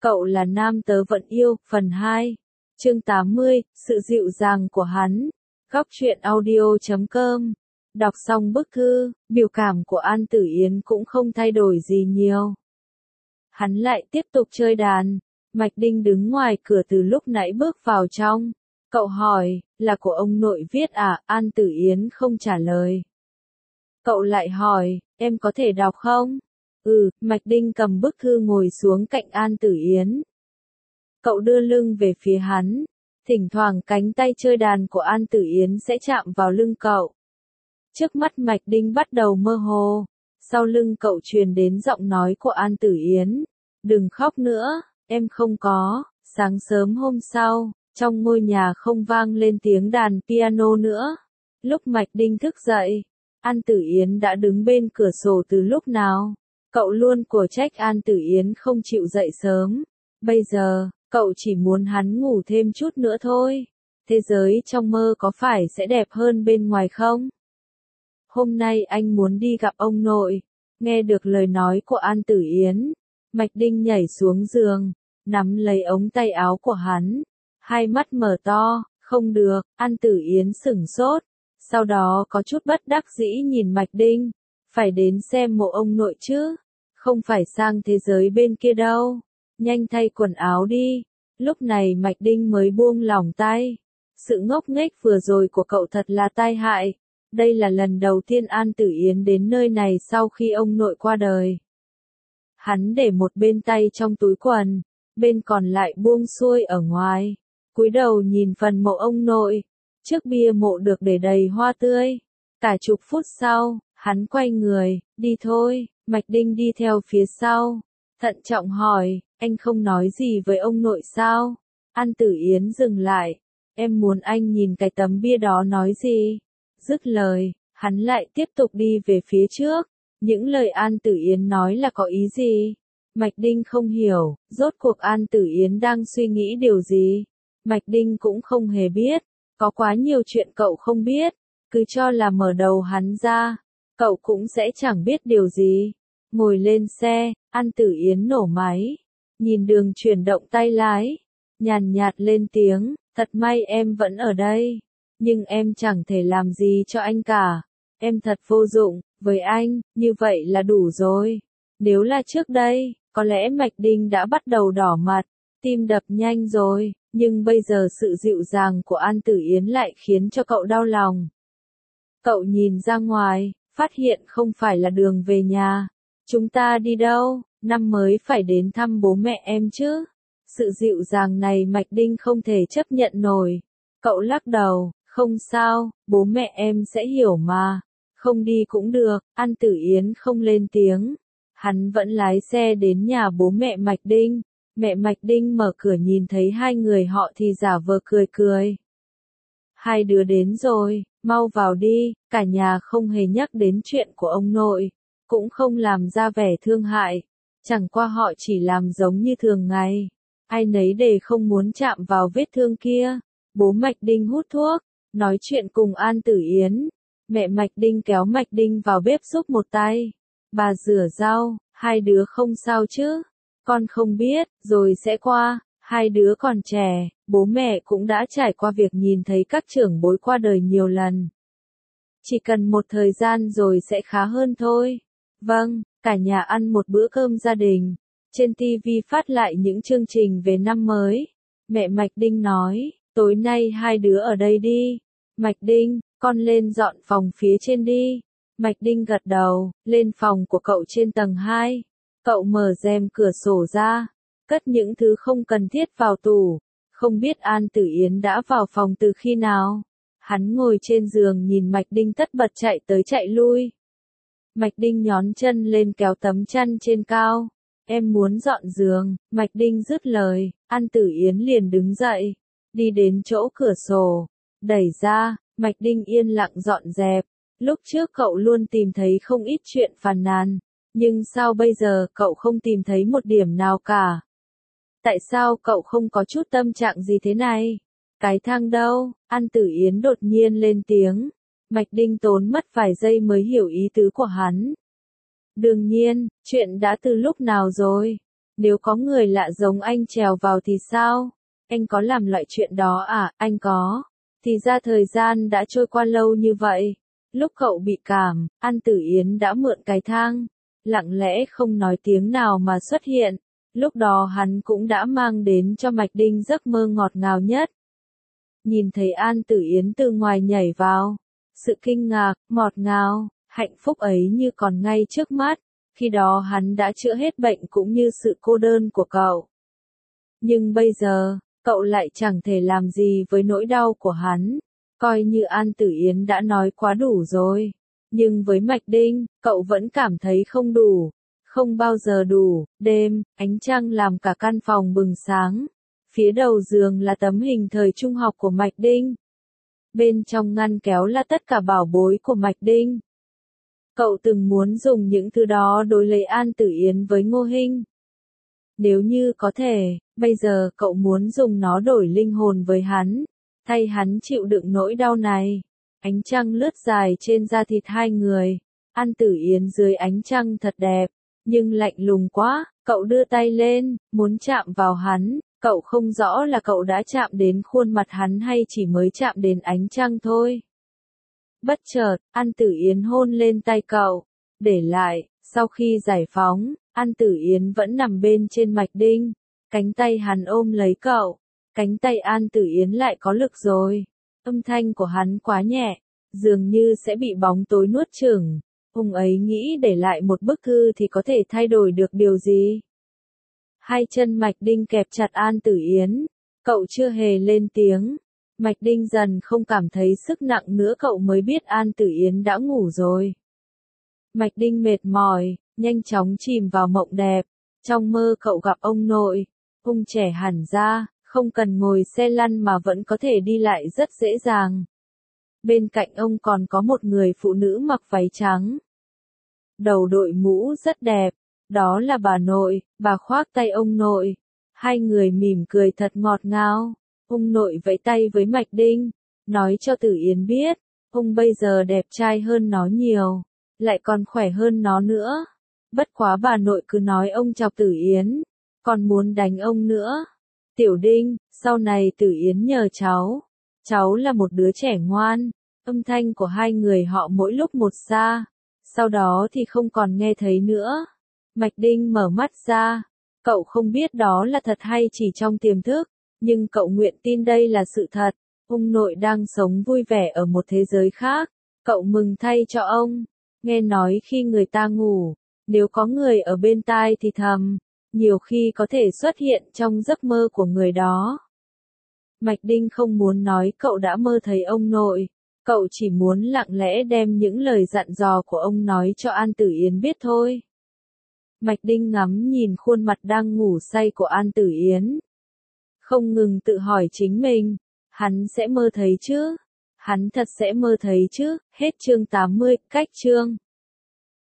Cậu là nam tớ vẫn yêu, phần 2. Chương 80, sự dịu dàng của hắn. Góc truyện audio.com. Đọc xong bức thư, biểu cảm của An Tử Yến cũng không thay đổi gì nhiều. Hắn lại tiếp tục chơi đàn. Mạch Đinh đứng ngoài cửa từ lúc nãy bước vào trong. Cậu hỏi, là của ông nội viết à? An Tử Yến không trả lời. Cậu lại hỏi, em có thể đọc không? Mạch Đinh cầm bức thư ngồi xuống cạnh An Tử Yến. Cậu đưa lưng về phía hắn. Thỉnh thoảng cánh tay chơi đàn của An Tử Yến sẽ chạm vào lưng cậu. Trước mắt Mạch Đinh bắt đầu mơ hồ. Sau lưng cậu truyền đến giọng nói của An Tử Yến. Đừng khóc nữa, em không có. Sáng sớm hôm sau, trong ngôi nhà không vang lên tiếng đàn piano nữa. Lúc Mạch Đinh thức dậy, An Tử Yến đã đứng bên cửa sổ từ lúc nào. Cậu luôn của trách An Tử Yến không chịu dậy sớm. Bây giờ, cậu chỉ muốn hắn ngủ thêm chút nữa thôi. Thế giới trong mơ có phải sẽ đẹp hơn bên ngoài không? Hôm nay anh muốn đi gặp ông nội. Nghe được lời nói của An Tử Yến, Mạch Đinh nhảy xuống giường, nắm lấy ống tay áo của hắn. Hai mắt mở to, không được. An Tử Yến sửng sốt. Sau đó có chút bất đắc dĩ nhìn Mạch Đinh. Phải đến xem mộ ông nội chứ. Không phải sang thế giới bên kia đâu. Nhanh thay quần áo đi. Lúc này Mạch Đinh mới buông lỏng tay. Sự ngốc nghếch vừa rồi của cậu thật là tai hại. Đây là lần đầu tiên An Tử Yến đến nơi này sau khi ông nội qua đời. Hắn để một bên tay trong túi quần, bên còn lại buông xuôi ở ngoài. Cúi đầu nhìn phần mộ ông nội. Trước bia mộ được để đầy hoa tươi. Cả chục phút sau, hắn quay người, đi thôi. Mạch Đinh đi theo phía sau. Thận trọng hỏi, anh không nói gì với ông nội sao? An Tử Yến dừng lại. Em muốn anh nhìn cái tấm bia đó nói gì? Dứt lời, hắn lại tiếp tục đi về phía trước. Những lời An Tử Yến nói là có ý gì? Mạch Đinh không hiểu, rốt cuộc An Tử Yến đang suy nghĩ điều gì? Mạch Đinh cũng không hề biết. Có quá nhiều chuyện cậu không biết. Cứ cho là mở đầu hắn ra, cậu cũng sẽ chẳng biết điều gì. Ngồi lên xe, An Tử Yến nổ máy. Nhìn đường chuyển động tay lái. Nhàn nhạt lên tiếng, thật may em vẫn ở đây. Nhưng em chẳng thể làm gì cho anh cả. Em thật vô dụng, với anh, như vậy là đủ rồi. Nếu là trước đây, có lẽ Mạch Đinh đã bắt đầu đỏ mặt, tim đập nhanh rồi. Nhưng bây giờ sự dịu dàng của An Tử Yến lại khiến cho cậu đau lòng. Cậu nhìn ra ngoài, phát hiện không phải là đường về nhà. Chúng ta đi đâu? Năm mới phải đến thăm bố mẹ em chứ? Sự dịu dàng này Mạch Đinh không thể chấp nhận nổi. Cậu lắc đầu, không sao, bố mẹ em sẽ hiểu mà. Không đi cũng được. An Tử Yến không lên tiếng. Hắn vẫn lái xe đến nhà bố mẹ Mạch Đinh. Mẹ Mạch Đinh mở cửa nhìn thấy hai người họ thì giả vờ cười cười. Hai đứa đến rồi, mau vào đi. Cả nhà không hề nhắc đến chuyện của ông nội, cũng không làm ra vẻ thương hại. Chẳng qua họ chỉ làm giống như thường ngày. Ai nấy đều không muốn chạm vào vết thương kia. Bố Mạch Đinh hút thuốc, nói chuyện cùng An Tử Yến. Mẹ Mạch Đinh kéo Mạch Đinh vào bếp giúp một tay. Bà rửa rau, hai đứa không sao chứ? Con không biết, rồi sẽ qua. Hai đứa còn trẻ, bố mẹ cũng đã trải qua việc nhìn thấy các trưởng bối qua đời nhiều lần. Chỉ cần một thời gian rồi sẽ khá hơn thôi. Vâng, cả nhà ăn một bữa cơm gia đình. Trên TV phát lại những chương trình về năm mới. Mẹ Mạch Đinh nói, tối nay hai đứa ở đây đi. Mạch Đinh, con lên dọn phòng phía trên đi. Mạch Đinh gật đầu, lên phòng của cậu trên tầng 2. Cậu mở rèm cửa sổ ra, cất những thứ không cần thiết vào tủ. Không biết An Tử Yến đã vào phòng từ khi nào. Hắn ngồi trên giường nhìn Mạch Đinh tất bật chạy tới chạy lui. Mạch Đinh nhón chân lên kéo tấm chăn trên cao. Em muốn dọn giường. Mạch Đinh dứt lời, An Tử Yến liền đứng dậy, đi đến chỗ cửa sổ, đẩy ra. Mạch Đinh yên lặng dọn dẹp. Lúc trước cậu luôn tìm thấy không ít chuyện phàn nàn. Nhưng sao bây giờ cậu không tìm thấy một điểm nào cả? Tại sao cậu không có chút tâm trạng gì thế này? Cái thang đâu? An Tử Yến đột nhiên lên tiếng. Mạch Đinh tốn mất vài giây mới hiểu ý tứ của hắn. Đương nhiên, chuyện đã từ lúc nào rồi? Nếu có người lạ giống anh trèo vào thì sao? Anh có làm loại chuyện đó à? Anh có. Thì ra thời gian đã trôi qua lâu như vậy. Lúc cậu bị cảm, An Tử Yến đã mượn cái thang, lặng lẽ không nói tiếng nào mà xuất hiện. Lúc đó hắn cũng đã mang đến cho Mạch Đinh giấc mơ ngọt ngào nhất. Nhìn thấy An Tử Yến từ ngoài nhảy vào, sự kinh ngạc, ngọt ngào, hạnh phúc ấy như còn ngay trước mắt. Khi đó hắn đã chữa hết bệnh cũng như sự cô đơn của cậu. Nhưng bây giờ, cậu lại chẳng thể làm gì với nỗi đau của hắn. Coi như An Tử Yến đã nói quá đủ rồi. Nhưng với Mạch Đinh, cậu vẫn cảm thấy không đủ. Không bao giờ đủ. Đêm, ánh trăng làm cả căn phòng bừng sáng. Phía đầu giường là tấm hình thời trung học của Mạch Đinh. Bên trong ngăn kéo là tất cả bảo bối của Mạch Đinh. Cậu từng muốn dùng những thứ đó đối lấy An Tử Yến với Ngô Hinh. Nếu như có thể, bây giờ cậu muốn dùng nó đổi linh hồn với hắn, thay hắn chịu đựng nỗi đau này. Ánh trăng lướt dài trên da thịt hai người. An Tử Yến dưới ánh trăng thật đẹp, nhưng lạnh lùng quá. Cậu đưa tay lên, muốn chạm vào hắn. Cậu không rõ là cậu đã chạm đến khuôn mặt hắn hay chỉ mới chạm đến ánh trăng thôi. Bất chợt, An Tử Yến hôn lên tay cậu. Để lại, sau khi giải phóng, An Tử Yến vẫn nằm bên trên Mạch Đinh. Cánh tay hắn ôm lấy cậu. Cánh tay An Tử Yến lại có lực rồi. Âm thanh của hắn quá nhẹ, dường như sẽ bị bóng tối nuốt chửng. Ông ấy nghĩ để lại một bức thư thì có thể thay đổi được điều gì? Hai chân Mạch Đinh kẹp chặt An Tử Yến. Cậu chưa hề lên tiếng. Mạch Đinh dần không cảm thấy sức nặng nữa, cậu mới biết An Tử Yến đã ngủ rồi. Mạch Đinh mệt mỏi, nhanh chóng chìm vào mộng đẹp. Trong mơ cậu gặp ông nội. Ông trẻ hẳn ra, không cần ngồi xe lăn mà vẫn có thể đi lại rất dễ dàng. Bên cạnh ông còn có một người phụ nữ mặc váy trắng. Đầu đội mũ rất đẹp. Đó là bà nội, bà khoác tay ông nội. Hai người mỉm cười thật ngọt ngào. Ông nội vẫy tay với Mạch Đinh, nói cho Tử Yến biết, ông bây giờ đẹp trai hơn nó nhiều, lại còn khỏe hơn nó nữa. Bất quá bà nội cứ nói ông chọc Tử Yến, còn muốn đánh ông nữa. Tiểu Đinh, sau này Tử Yến nhờ cháu là một đứa trẻ ngoan. Âm thanh của hai người họ mỗi lúc một xa, sau đó thì không còn nghe thấy nữa. Mạch Đinh mở mắt ra, cậu không biết đó là thật hay chỉ trong tiềm thức, nhưng cậu nguyện tin đây là sự thật. Ông nội đang sống vui vẻ ở một thế giới khác, cậu mừng thay cho ông. Nghe nói khi người ta ngủ, nếu có người ở bên tai thì thầm, nhiều khi có thể xuất hiện trong giấc mơ của người đó. Mạch Đinh không muốn nói cậu đã mơ thấy ông nội, cậu chỉ muốn lặng lẽ đem những lời dặn dò của ông nói cho An Tử Yến biết thôi. Mạch Đinh ngắm nhìn khuôn mặt đang ngủ say của An Tử Yến. Không ngừng tự hỏi chính mình, hắn sẽ mơ thấy chứ? Hắn thật sẽ mơ thấy chứ? Hết chương 80, cách chương.